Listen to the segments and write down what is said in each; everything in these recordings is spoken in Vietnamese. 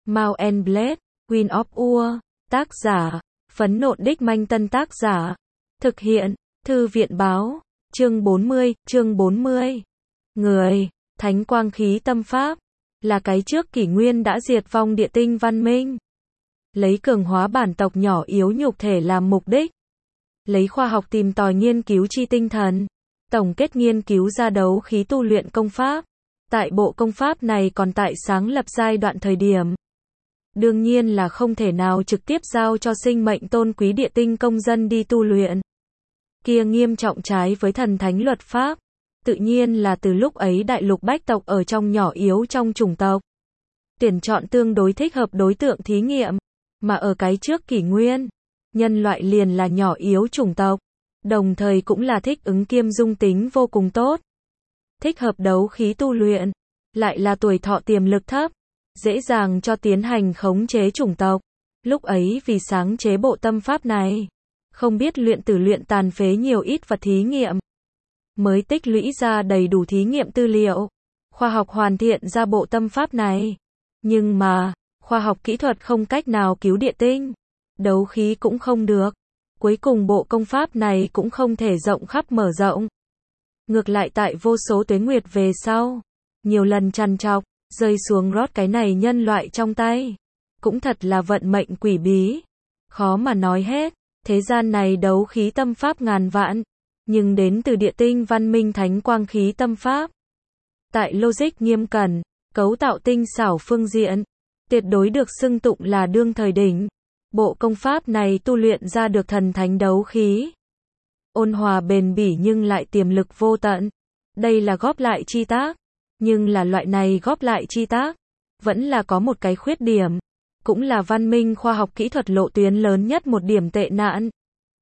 Mount and Blade, Queen of Ur, tác giả, Phấn Nộn Đích Manh Tân tác giả, thực hiện, Thư viện báo, chương 40, người, thánh quang khí tâm pháp, là cái trước kỷ nguyên đã diệt vong địa tinh văn minh. Lấy cường hóa bản tộc nhỏ yếu nhục thể làm mục đích. Lấy khoa học tìm tòi nghiên cứu chi tinh thần. Tổng kết nghiên cứu ra đấu khí tu luyện công pháp. Tại bộ công pháp này còn tại sáng lập giai đoạn thời điểm. Đương nhiên là không thể nào trực tiếp giao cho sinh mệnh tôn quý địa tinh công dân đi tu luyện. Kia nghiêm trọng trái với thần thánh luật pháp. Tự nhiên là từ lúc ấy đại lục bách tộc ở trong nhỏ yếu trong chủng tộc. Tuyển chọn tương đối thích hợp đối tượng thí nghiệm. Mà ở cái trước kỷ nguyên, nhân loại liền là nhỏ yếu chủng tộc. Đồng thời cũng là thích ứng kiêm dung tính vô cùng tốt. Thích hợp đấu khí tu luyện. Lại là tuổi thọ tiềm lực thấp. Dễ dàng cho tiến hành khống chế chủng tộc. Lúc ấy vì sáng chế bộ tâm pháp này. Không biết luyện tử luyện tàn phế nhiều ít vật thí nghiệm. Mới tích lũy ra đầy đủ thí nghiệm tư liệu. Khoa học hoàn thiện ra bộ tâm pháp này. Nhưng mà, khoa học kỹ thuật không cách nào cứu địa tinh. Đấu khí cũng không được. Cuối cùng bộ công pháp này cũng không thể rộng khắp mở rộng. Ngược lại tại vô số tuế nguyệt về sau. Nhiều lần trằn trọc, rơi xuống rót cái này nhân loại trong tay. Cũng thật là vận mệnh quỷ bí. Khó mà nói hết. Thế gian này đấu khí tâm pháp ngàn vạn. Nhưng đến từ địa tinh văn minh thánh quang khí tâm pháp. Tại logic nghiêm cẩn, cấu tạo tinh xảo phương diện. Tuyệt đối được xưng tụng là đương thời đỉnh. Bộ công pháp này tu luyện ra được thần thánh đấu khí. Ôn hòa bền bỉ nhưng lại tiềm lực vô tận. Đây là góp lại chi tác. Nhưng là loại này góp lại chi tác. Vẫn là có một cái khuyết điểm. Cũng là văn minh khoa học kỹ thuật lộ tuyến lớn nhất một điểm tệ nạn.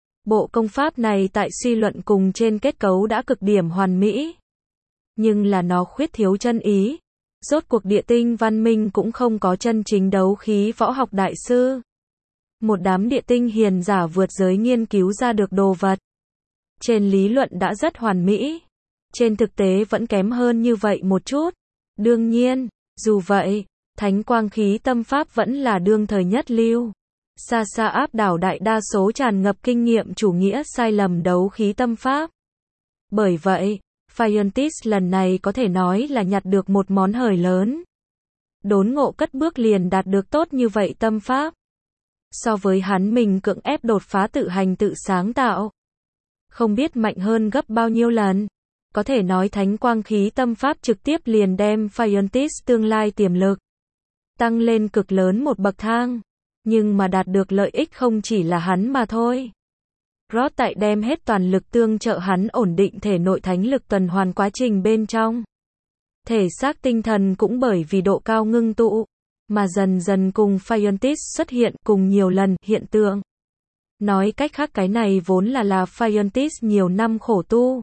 Bộ công pháp này tại suy luận cùng trên kết cấu đã cực điểm hoàn mỹ. Nhưng là nó khuyết thiếu chân ý. Rốt cuộc địa tinh văn minh cũng không có chân chính đấu khí võ học đại sư. Một đám địa tinh hiền giả vượt giới nghiên cứu ra được đồ vật. Trên lý luận đã rất hoàn mỹ. Trên thực tế vẫn kém hơn như vậy một chút. Đương nhiên, dù vậy, thánh quang khí tâm pháp vẫn là đương thời nhất lưu. Xa xa áp đảo đại đa số tràn ngập kinh nghiệm chủ nghĩa sai lầm đấu khí tâm pháp. Bởi vậy, Fiontis lần này có thể nói là nhặt được một món hời lớn. Đốn ngộ cất bước liền đạt được tốt như vậy tâm pháp. So với hắn mình cưỡng ép đột phá tự hành tự sáng tạo. Không biết mạnh hơn gấp bao nhiêu lần. Có thể nói thánh quang khí tâm pháp trực tiếp liền đem Fiontis tương lai tiềm lực. Tăng lên cực lớn một bậc thang. Nhưng mà đạt được lợi ích không chỉ là hắn mà thôi. Rod tại đem hết toàn lực tương trợ hắn ổn định thể nội thánh lực tuần hoàn quá trình bên trong. Thể xác tinh thần cũng bởi vì độ cao ngưng tụ, mà dần dần cùng Fiontis xuất hiện cùng nhiều lần hiện tượng. Nói cách khác cái này vốn là Fiontis nhiều năm khổ tu.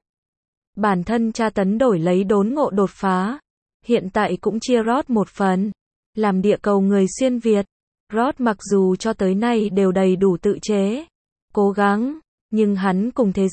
Bản thân tra tấn đổi lấy đốn ngộ đột phá. Hiện tại cũng chia Rod một phần. Làm địa cầu người xuyên Việt. Rod mặc dù cho tới nay đều đầy đủ tự chế. Cố gắng. Nhưng hắn cùng thế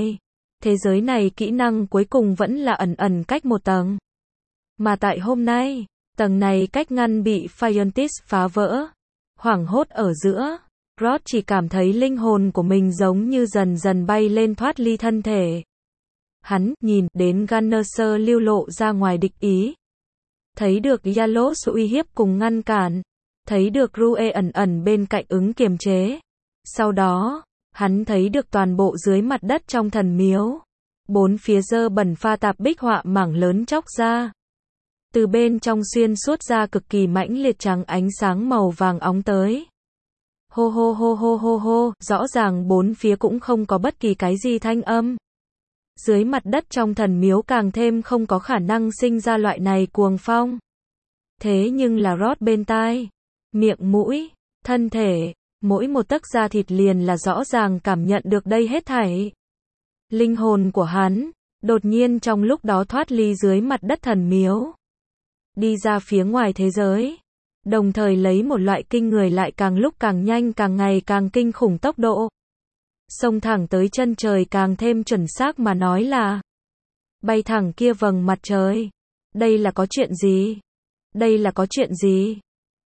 giới này kỹ năng cuối cùng vẫn là ẩn cách một tầng. Mà tại hôm nay, tầng này cách ngăn bị Fiontis phá vỡ. Hoảng hốt ở giữa, Rod chỉ cảm thấy linh hồn của mình giống như dần dần bay lên thoát ly thân thể. Hắn nhìn đến Gunnerser lưu lộ ra ngoài địch ý. Thấy được Yalos uy hiếp cùng ngăn cản. Thấy được Rue ẩn bên cạnh ứng kiềm chế. Sau đó, hắn thấy được toàn bộ dưới mặt đất trong thần miếu. Bốn phía dơ bẩn pha tạp bích họa mảng lớn chóc ra. Từ bên trong xuyên suốt ra cực kỳ mãnh liệt trắng ánh sáng màu vàng óng tới. Hô hô hô hô hô hô, rõ ràng bốn phía cũng không có bất kỳ cái gì thanh âm. Dưới mặt đất trong thần miếu càng thêm không có khả năng sinh ra loại này cuồng phong. Thế nhưng là Rod bên tai, miệng mũi, thân thể, mỗi một tấc da thịt liền là rõ ràng cảm nhận được đây hết thảy. Linh hồn của hắn, đột nhiên trong lúc đó thoát ly dưới mặt đất thần miếu. Đi ra phía ngoài thế giới. Đồng thời lấy một loại kinh người lại càng lúc càng nhanh càng ngày càng kinh khủng tốc độ. Xông thẳng tới chân trời càng thêm chuẩn xác mà nói là. Bay thẳng kia vầng mặt trời. Đây là có chuyện gì?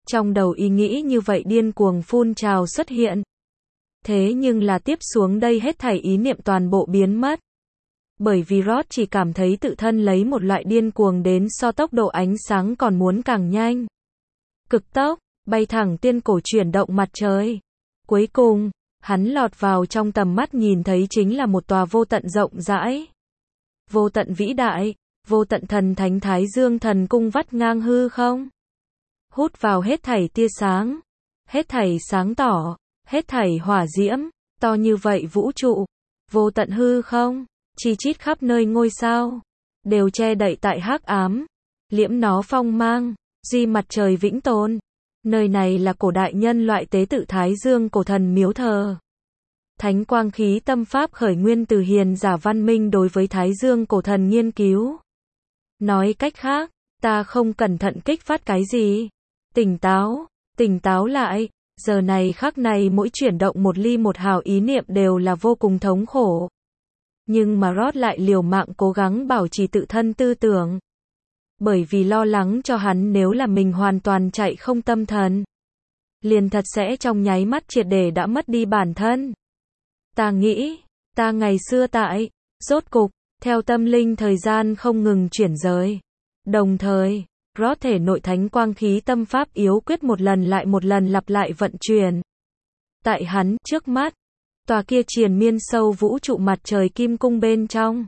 Trong đầu ý nghĩ như vậy điên cuồng phun trào xuất hiện. Thế nhưng là tiếp xuống đây hết thảy ý niệm toàn bộ biến mất. Bởi vì Rod chỉ cảm thấy tự thân lấy một loại điên cuồng đến so tốc độ ánh sáng còn muốn càng nhanh. Cực tốc, bay thẳng tiên cổ chuyển động mặt trời. Cuối cùng, hắn lọt vào trong tầm mắt nhìn thấy chính là một tòa vô tận rộng rãi. Vô tận vĩ đại, vô tận thần thánh Thái Dương thần cung vắt ngang hư không. Hút vào hết thảy tia sáng, hết thảy sáng tỏ, hết thảy hỏa diễm, to như vậy vũ trụ, vô tận hư không, chi chít khắp nơi ngôi sao, đều che đậy tại hắc ám, liễm nó phong mang, duy mặt trời vĩnh tồn. Nơi này là cổ đại nhân loại tế tự Thái Dương cổ thần miếu thờ. Thánh quang khí tâm pháp khởi nguyên từ hiền giả văn minh đối với Thái Dương cổ thần nghiên cứu. Nói cách khác, ta không cẩn thận kích phát cái gì. Tỉnh táo lại, giờ này khắc này mỗi chuyển động một ly một hào ý niệm đều là vô cùng thống khổ. Nhưng mà Rod lại liều mạng cố gắng bảo trì tự thân tư tưởng. Bởi vì lo lắng cho hắn nếu là mình hoàn toàn chạy không tâm thần. Liền thật sẽ trong nháy mắt triệt để đã mất đi bản thân. Ta nghĩ, ta ngày xưa tại, rốt cục, theo tâm linh thời gian không ngừng chuyển rời. Đồng thời, Rod thể nội thánh quang khí tâm pháp yếu quyết một lần lại một lần lặp lại vận chuyển. Tại hắn, trước mắt, tòa kia triền miên sâu vũ trụ mặt trời kim cung bên trong.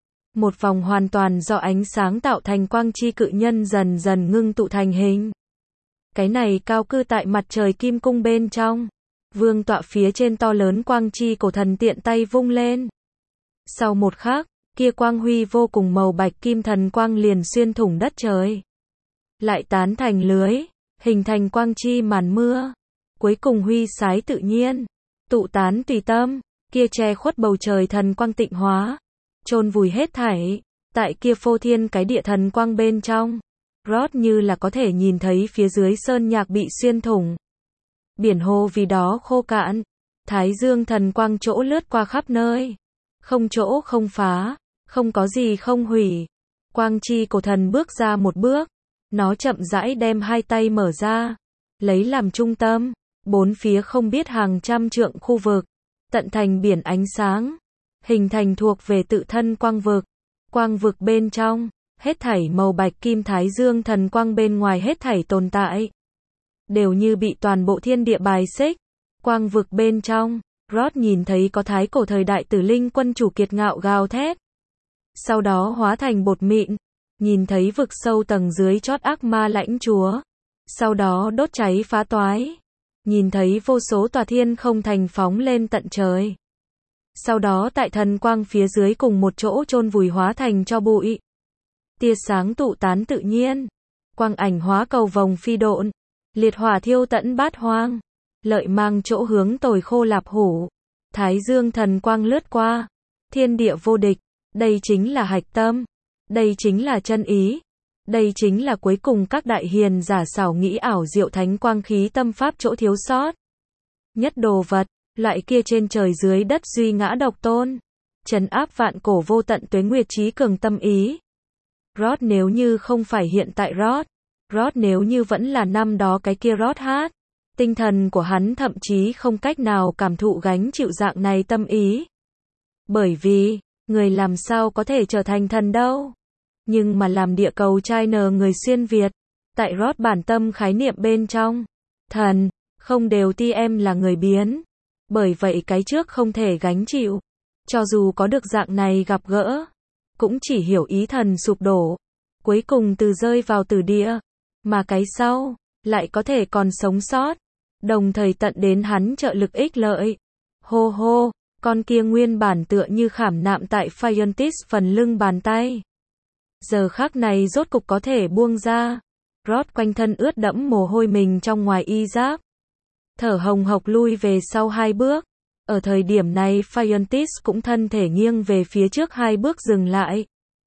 Một vòng hoàn toàn do ánh sáng tạo thành quang chi cự nhân dần dần ngưng tụ thành hình. Cái này cao cư tại mặt trời kim cung bên trong. Vương tọa phía trên to lớn quang chi cổ thần tiện tay vung lên. Sau một khắc, kia quang huy vô cùng màu bạch kim thần quang liền xuyên thủng đất trời. Lại tán thành lưới, hình thành quang chi màn mưa. Cuối cùng huy sái tự nhiên, tụ tán tùy tâm, kia che khuất bầu trời thần quang tịnh hóa. Chôn vùi hết thảy, tại kia phô thiên cái địa thần quang bên trong. Rod như là có thể nhìn thấy phía dưới sơn nhạc bị xuyên thủng. Biển hồ vì đó khô cạn. Thái Dương thần quang chỗ lướt qua khắp nơi. Không chỗ không phá, không có gì không hủy. Quang chi cổ thần bước ra một bước. Nó chậm rãi đem hai tay mở ra. Lấy làm trung tâm. Bốn phía không biết hàng trăm trượng khu vực. Tận thành biển ánh sáng. Hình thành thuộc về tự thân quang vực. Quang vực bên trong, hết thảy màu bạch kim Thái Dương thần quang bên ngoài hết thảy tồn tại. Đều như bị toàn bộ thiên địa bài xích. Quang vực bên trong, Rod nhìn thấy có thái cổ thời đại tử linh quân chủ kiệt ngạo gào thét. Sau đó hóa thành bột mịn. Nhìn thấy vực sâu tầng dưới chót ác ma lãnh chúa. Sau đó đốt cháy phá toái. Nhìn thấy vô số tòa thiên không thành phóng lên tận trời. Sau đó tại thần quang phía dưới cùng một chỗ chôn vùi hóa thành cho bụi. Tia sáng tụ tán tự nhiên. Quang ảnh hóa cầu vồng phi độn. Liệt hỏa thiêu tận bát hoang. Lợi mang chỗ hướng tồi khô lạp hủ. Thái Dương thần quang lướt qua. Thiên địa vô địch. Đây chính là hạch tâm. Đây chính là chân ý. Đây chính là cuối cùng các đại hiền giả xảo nghĩ ảo diệu thánh quang khí tâm pháp chỗ thiếu sót. Nhất đồ vật. Loại kia trên trời dưới đất duy ngã độc tôn. Trấn áp vạn cổ vô tận tuế nguyệt trí cường tâm ý. Rod nếu như không phải hiện tại Rod nếu như vẫn là năm đó cái kia Rod hát. Tinh thần của hắn thậm chí không cách nào cảm thụ gánh chịu dạng này tâm ý. Bởi vì, người làm sao có thể trở thành thần đâu. Nhưng mà làm địa cầu trai nờ người xuyên Việt. Tại Rod bản tâm khái niệm bên trong. Thần, không đều ti em là người biến. Bởi vậy cái trước không thể gánh chịu. Cho dù có được dạng này gặp gỡ. Cũng chỉ hiểu ý thần sụp đổ. Cuối cùng từ rơi vào tử địa. Mà cái sau, lại có thể còn sống sót. Đồng thời tận đến hắn trợ lực ích lợi. Hô hô, con kia nguyên bản tựa như khảm nạm tại Phiontis phần lưng bàn tay. Giờ khắc này rốt cục có thể buông ra. Rod quanh thân ướt đẫm mồ hôi mình trong ngoài y giáp. Thở hồng hộc lui về sau 2 bước. Ở thời điểm này Phiontis cũng thân thể nghiêng về phía trước 2 bước dừng lại.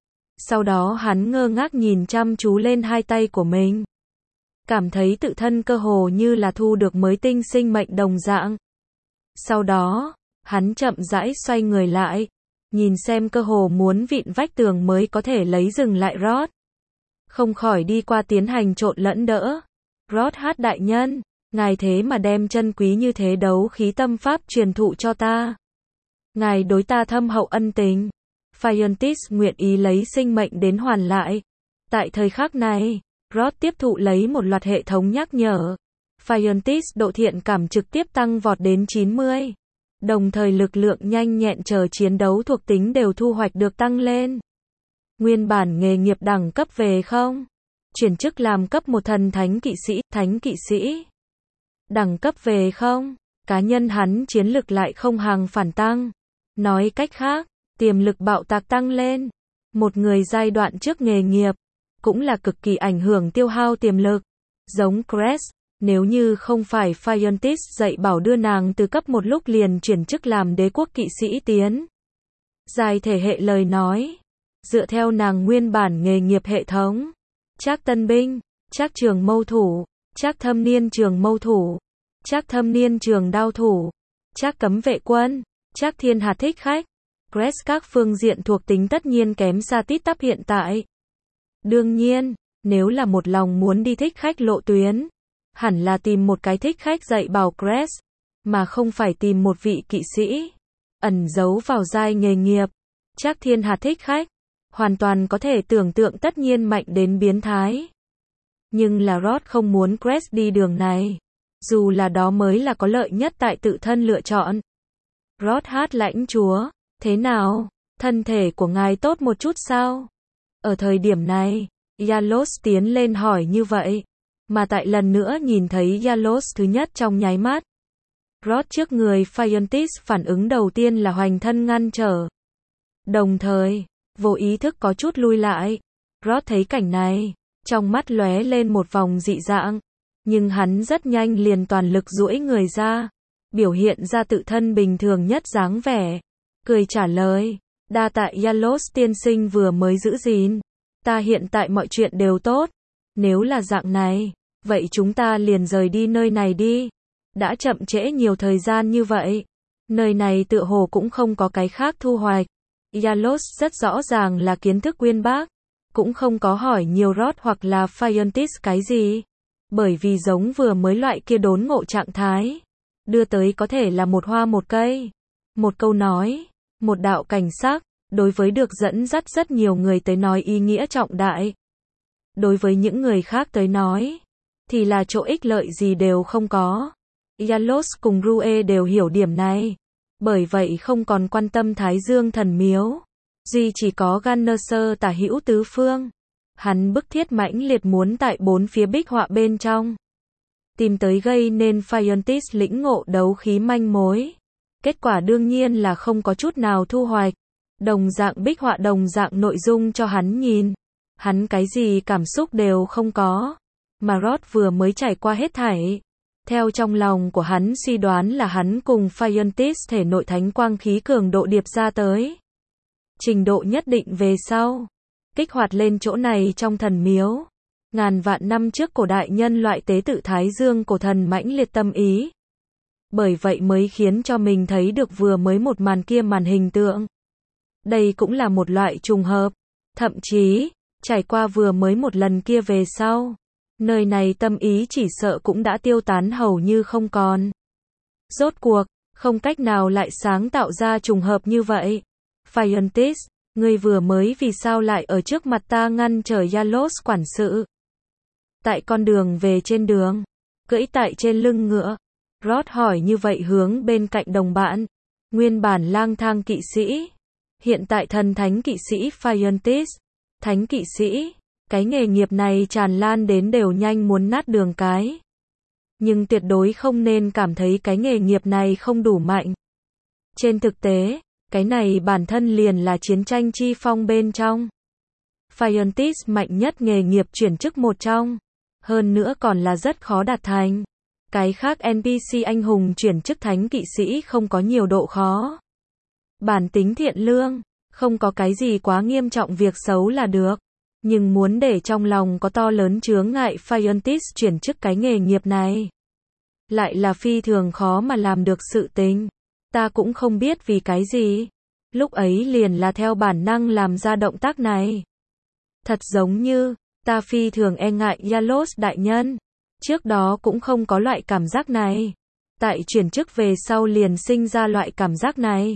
Sau đó hắn ngơ ngác nhìn chăm chú lên hai tay của mình. Cảm thấy tự thân cơ hồ như là thu được mới tinh sinh mệnh đồng dạng. Sau đó, hắn chậm rãi xoay người lại. Nhìn xem cơ hồ muốn vịn vách tường mới có thể lấy dừng lại Rod. Không khỏi đi qua tiến hành trộn lẫn đỡ. Rod hát đại nhân, ngài thế mà đem chân quý như thế đấu khí tâm pháp truyền thụ cho ta. Ngài đối ta thâm hậu ân tình. Phiontis nguyện ý lấy sinh mệnh đến hoàn lại. Tại thời khắc này, Rod tiếp thụ lấy một loạt hệ thống nhắc nhở. Phiontis độ thiện cảm trực tiếp tăng vọt đến 90. Đồng thời lực lượng nhanh nhẹn chờ chiến đấu thuộc tính đều thu hoạch được tăng lên. Nguyên bản nghề nghiệp đẳng cấp về không? Chuyển chức làm cấp 1 thần thánh kỵ sĩ. Đẳng cấp về không? Cá nhân hắn chiến lực lại không hàng phản tăng. Nói cách khác, tiềm lực bạo tạc tăng lên. Một người giai đoạn trước nghề nghiệp, cũng là cực kỳ ảnh hưởng tiêu hao tiềm lực. Giống Crest, nếu như không phải Phiontis dạy bảo đưa nàng từ cấp 1 lúc liền chuyển chức làm đế quốc kỵ sĩ tiến. Dài thể hệ lời nói, dựa theo nàng nguyên bản nghề nghiệp hệ thống, Trác tân binh, Trác trường mâu thủ, Trác thâm niên trường mâu thủ, Trác thâm niên trường đao thủ, Trác cấm vệ quân, Trác thiên hạt thích khách, Crest các phương diện thuộc tính tất nhiên kém xa tít tắp hiện tại. Đương nhiên, nếu là một lòng muốn đi thích khách lộ tuyến, hẳn là tìm một cái thích khách dạy bảo Crest, mà không phải tìm một vị kỵ sĩ ẩn giấu vào giai nghề nghiệp. Trác thiên hạt thích khách, hoàn toàn có thể tưởng tượng tất nhiên mạnh đến biến thái. Nhưng là Rod không muốn Crest đi đường này, dù là đó mới là có lợi nhất tại tự thân lựa chọn. Rod hát lãnh chúa, thế nào, thân thể của ngài tốt một chút sao? Ở thời điểm này, Yalos tiến lên hỏi như vậy, mà tại lần nữa nhìn thấy Yalos thứ nhất trong nháy mắt. Rod trước người Phiontis phản ứng đầu tiên là hoành thân ngăn trở. Đồng thời, vô ý thức có chút lui lại. Rod thấy cảnh này, trong mắt lóe lên một vòng dị dạng, nhưng hắn rất nhanh liền toàn lực duỗi người ra, biểu hiện ra tự thân bình thường nhất dáng vẻ, cười trả lời, đa tạ Yalos tiên sinh vừa mới giữ gìn, ta hiện tại mọi chuyện đều tốt, nếu là dạng này, vậy chúng ta liền rời đi nơi này đi, đã chậm trễ nhiều thời gian như vậy, nơi này tựa hồ cũng không có cái khác thu hoạch. Yalos rất rõ ràng là kiến thức uyên bác, cũng không có hỏi nhiều Rod hoặc là Phiontis cái gì, bởi vì giống vừa mới loại kia đốn ngộ trạng thái, đưa tới có thể là một hoa một cây, một câu nói, một đạo cảnh sắc, đối với được dẫn dắt rất nhiều người tới nói ý nghĩa trọng đại. Đối với những người khác tới nói, thì là chỗ ích lợi gì đều không có. Yalos cùng Rue đều hiểu điểm này, bởi vậy không còn quan tâm Thái Dương thần miếu, duy chỉ có Gannesser tả hữu tứ phương. Hắn bức thiết mãnh liệt muốn tại bốn phía bích họa bên trong tìm tới gây nên Phiontis lĩnh ngộ đấu khí manh mối. Kết quả đương nhiên là không có chút nào thu hoạch. Đồng dạng bích họa đồng dạng nội dung cho hắn nhìn, hắn cái gì cảm xúc đều không có, mà Rod vừa mới trải qua hết thảy. Theo trong lòng của hắn suy đoán là hắn cùng Phiontis thể nội thánh quang khí cường độ điệp ra tới trình độ nhất định về sau, kích hoạt lên chỗ này trong thần miếu. Ngàn vạn năm trước cổ đại nhân loại tế tự Thái Dương cổ thần mãnh liệt tâm ý. Bởi vậy mới khiến cho mình thấy được vừa mới một màn kia màn hình tượng. Đây cũng là một loại trùng hợp. Thậm chí, trải qua vừa mới một lần kia về sau, nơi này tâm ý chỉ sợ cũng đã tiêu tán hầu như không còn. Rốt cuộc, không cách nào lại sáng tạo ra trùng hợp như vậy. Phiontis, ngươi vừa mới vì sao lại ở trước mặt ta ngăn trở Yalos quản sự? Tại con đường về trên đường, cưỡi tại trên lưng ngựa, Rod hỏi như vậy hướng bên cạnh đồng bạn, nguyên bản lang thang kỵ sĩ, hiện tại thần thánh kỵ sĩ Phiontis, thánh kỵ sĩ, cái nghề nghiệp này tràn lan đến đều nhanh muốn nát đường cái. Nhưng tuyệt đối không nên cảm thấy cái nghề nghiệp này không đủ mạnh. Trên thực tế, cái này bản thân liền là chiến tranh chi phong bên trong. Phiontis mạnh nhất nghề nghiệp chuyển chức một trong, hơn nữa còn là rất khó đạt thành. Cái khác NPC anh hùng chuyển chức thánh kỵ sĩ không có nhiều độ khó. Bản tính thiện lương, không có cái gì quá nghiêm trọng việc xấu là được. Nhưng muốn để trong lòng có to lớn chướng ngại Phiontis chuyển chức cái nghề nghiệp này, lại là phi thường khó mà làm được sự tình. Ta cũng không biết vì cái gì. Lúc ấy liền là theo bản năng làm ra động tác này. Thật giống như, ta phi thường e ngại Yalos đại nhân. Trước đó cũng không có loại cảm giác này. Tại chuyển chức về sau liền sinh ra loại cảm giác này.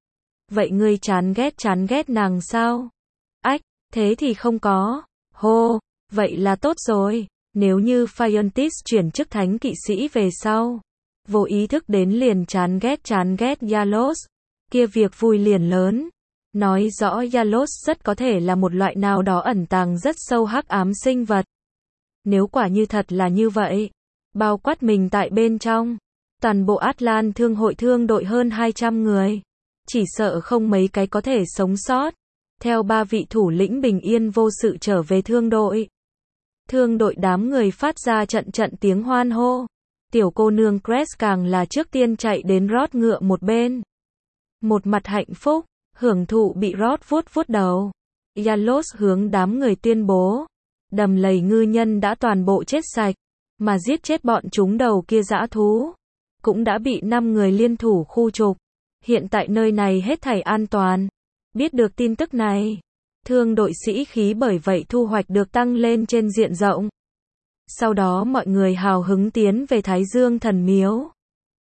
Vậy ngươi chán ghét nàng sao? Ách, thế thì không có. Hô, vậy là tốt rồi. Nếu như Phiontis chuyển chức thánh kỵ sĩ về sau, vô ý thức đến liền chán ghét Yalos, kia việc vui liền lớn. Nói rõ Yalos rất có thể là một loại nào đó ẩn tàng rất sâu hắc ám sinh vật. Nếu quả như thật là như vậy, bao quát mình tại bên trong, toàn bộ Atlan thương hội thương đội hơn 200 người, chỉ sợ không mấy cái có thể sống sót. Theo 3 vị thủ lĩnh bình yên vô sự trở về thương đội. Thương đội đám người phát ra trận tiếng hoan hô. Tiểu cô nương Crest càng là trước tiên chạy đến rót ngựa một bên. Một mặt hạnh phúc, hưởng thụ bị rót vuốt đầu. Yalos hướng đám người tuyên bố. Đầm lầy ngư nhân đã toàn bộ chết sạch, mà giết chết bọn chúng đầu kia dã thú. Cũng đã bị 5 người liên thủ khu trục. Hiện tại nơi này hết thảy an toàn. Biết được tin tức này, thương đội sĩ khí bởi vậy thu hoạch được tăng lên trên diện rộng. Sau đó mọi người hào hứng tiến về Thái Dương thần miếu.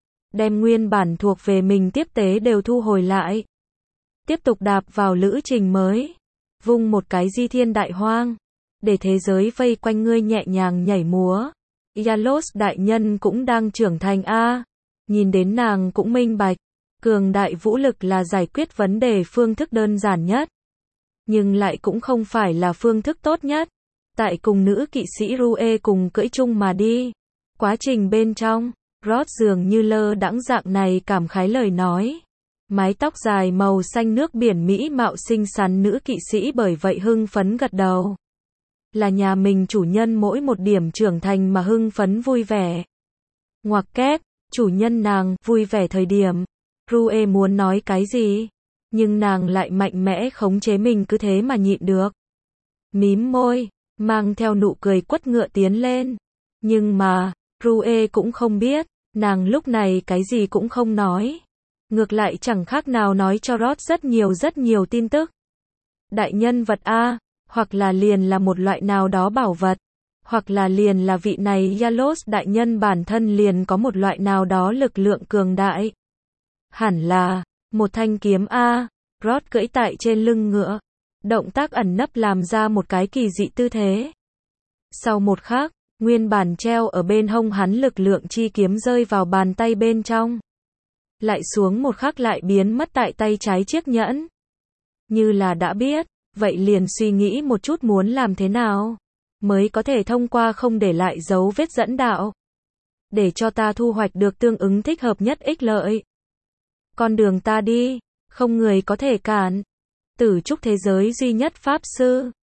Đem nguyên bản thuộc về mình tiếp tế đều thu hồi lại. Tiếp tục đạp vào lữ trình mới. Vung một cái di thiên đại hoang. Để thế giới vây quanh ngươi nhẹ nhàng nhảy múa. Yalos đại nhân cũng đang trưởng thành a. Nhìn đến nàng cũng minh bạch. Cường đại vũ lực là giải quyết vấn đề phương thức đơn giản nhất. Nhưng lại cũng không phải là phương thức tốt nhất. Tại cùng nữ kỵ sĩ Rue cùng cưỡi chung mà đi. Quá trình bên trong, Rod dường như lơ đãng dạng này cảm khái lời nói. Mái tóc dài màu xanh nước biển mỹ mạo xinh xắn nữ kỵ sĩ bởi vậy hưng phấn gật đầu. Là nhà mình chủ nhân mỗi một điểm trưởng thành mà hưng phấn vui vẻ. Ngoặc kép, chủ nhân nàng vui vẻ thời điểm. Rue muốn nói cái gì? Nhưng nàng lại mạnh mẽ khống chế mình cứ thế mà nhịn được. Mím môi, mang theo nụ cười quất ngựa tiến lên. Nhưng mà, Rue cũng không biết, nàng lúc này cái gì cũng không nói. Ngược lại chẳng khác nào nói cho Rod rất nhiều tin tức. Đại nhân vật A, hoặc là liền là một loại nào đó bảo vật, hoặc là liền là vị này Yalos đại nhân bản thân liền có một loại nào đó lực lượng cường đại. Hẳn là một thanh kiếm A. Rod cưỡi tại trên lưng ngựa, động tác ẩn nấp làm ra một cái kỳ dị tư thế. Sau một khắc, nguyên bản treo ở bên hông hắn lực lượng chi kiếm rơi vào bàn tay bên trong. Lại xuống một khắc lại biến mất tại tay trái chiếc nhẫn. Như là đã biết, vậy liền suy nghĩ một chút muốn làm thế nào mới có thể thông qua không để lại dấu vết dẫn đạo. Để cho ta thu hoạch được tương ứng thích hợp nhất ích lợi. Con đường ta đi, không người có thể cản. Tử trúc thế giới duy nhất pháp sư.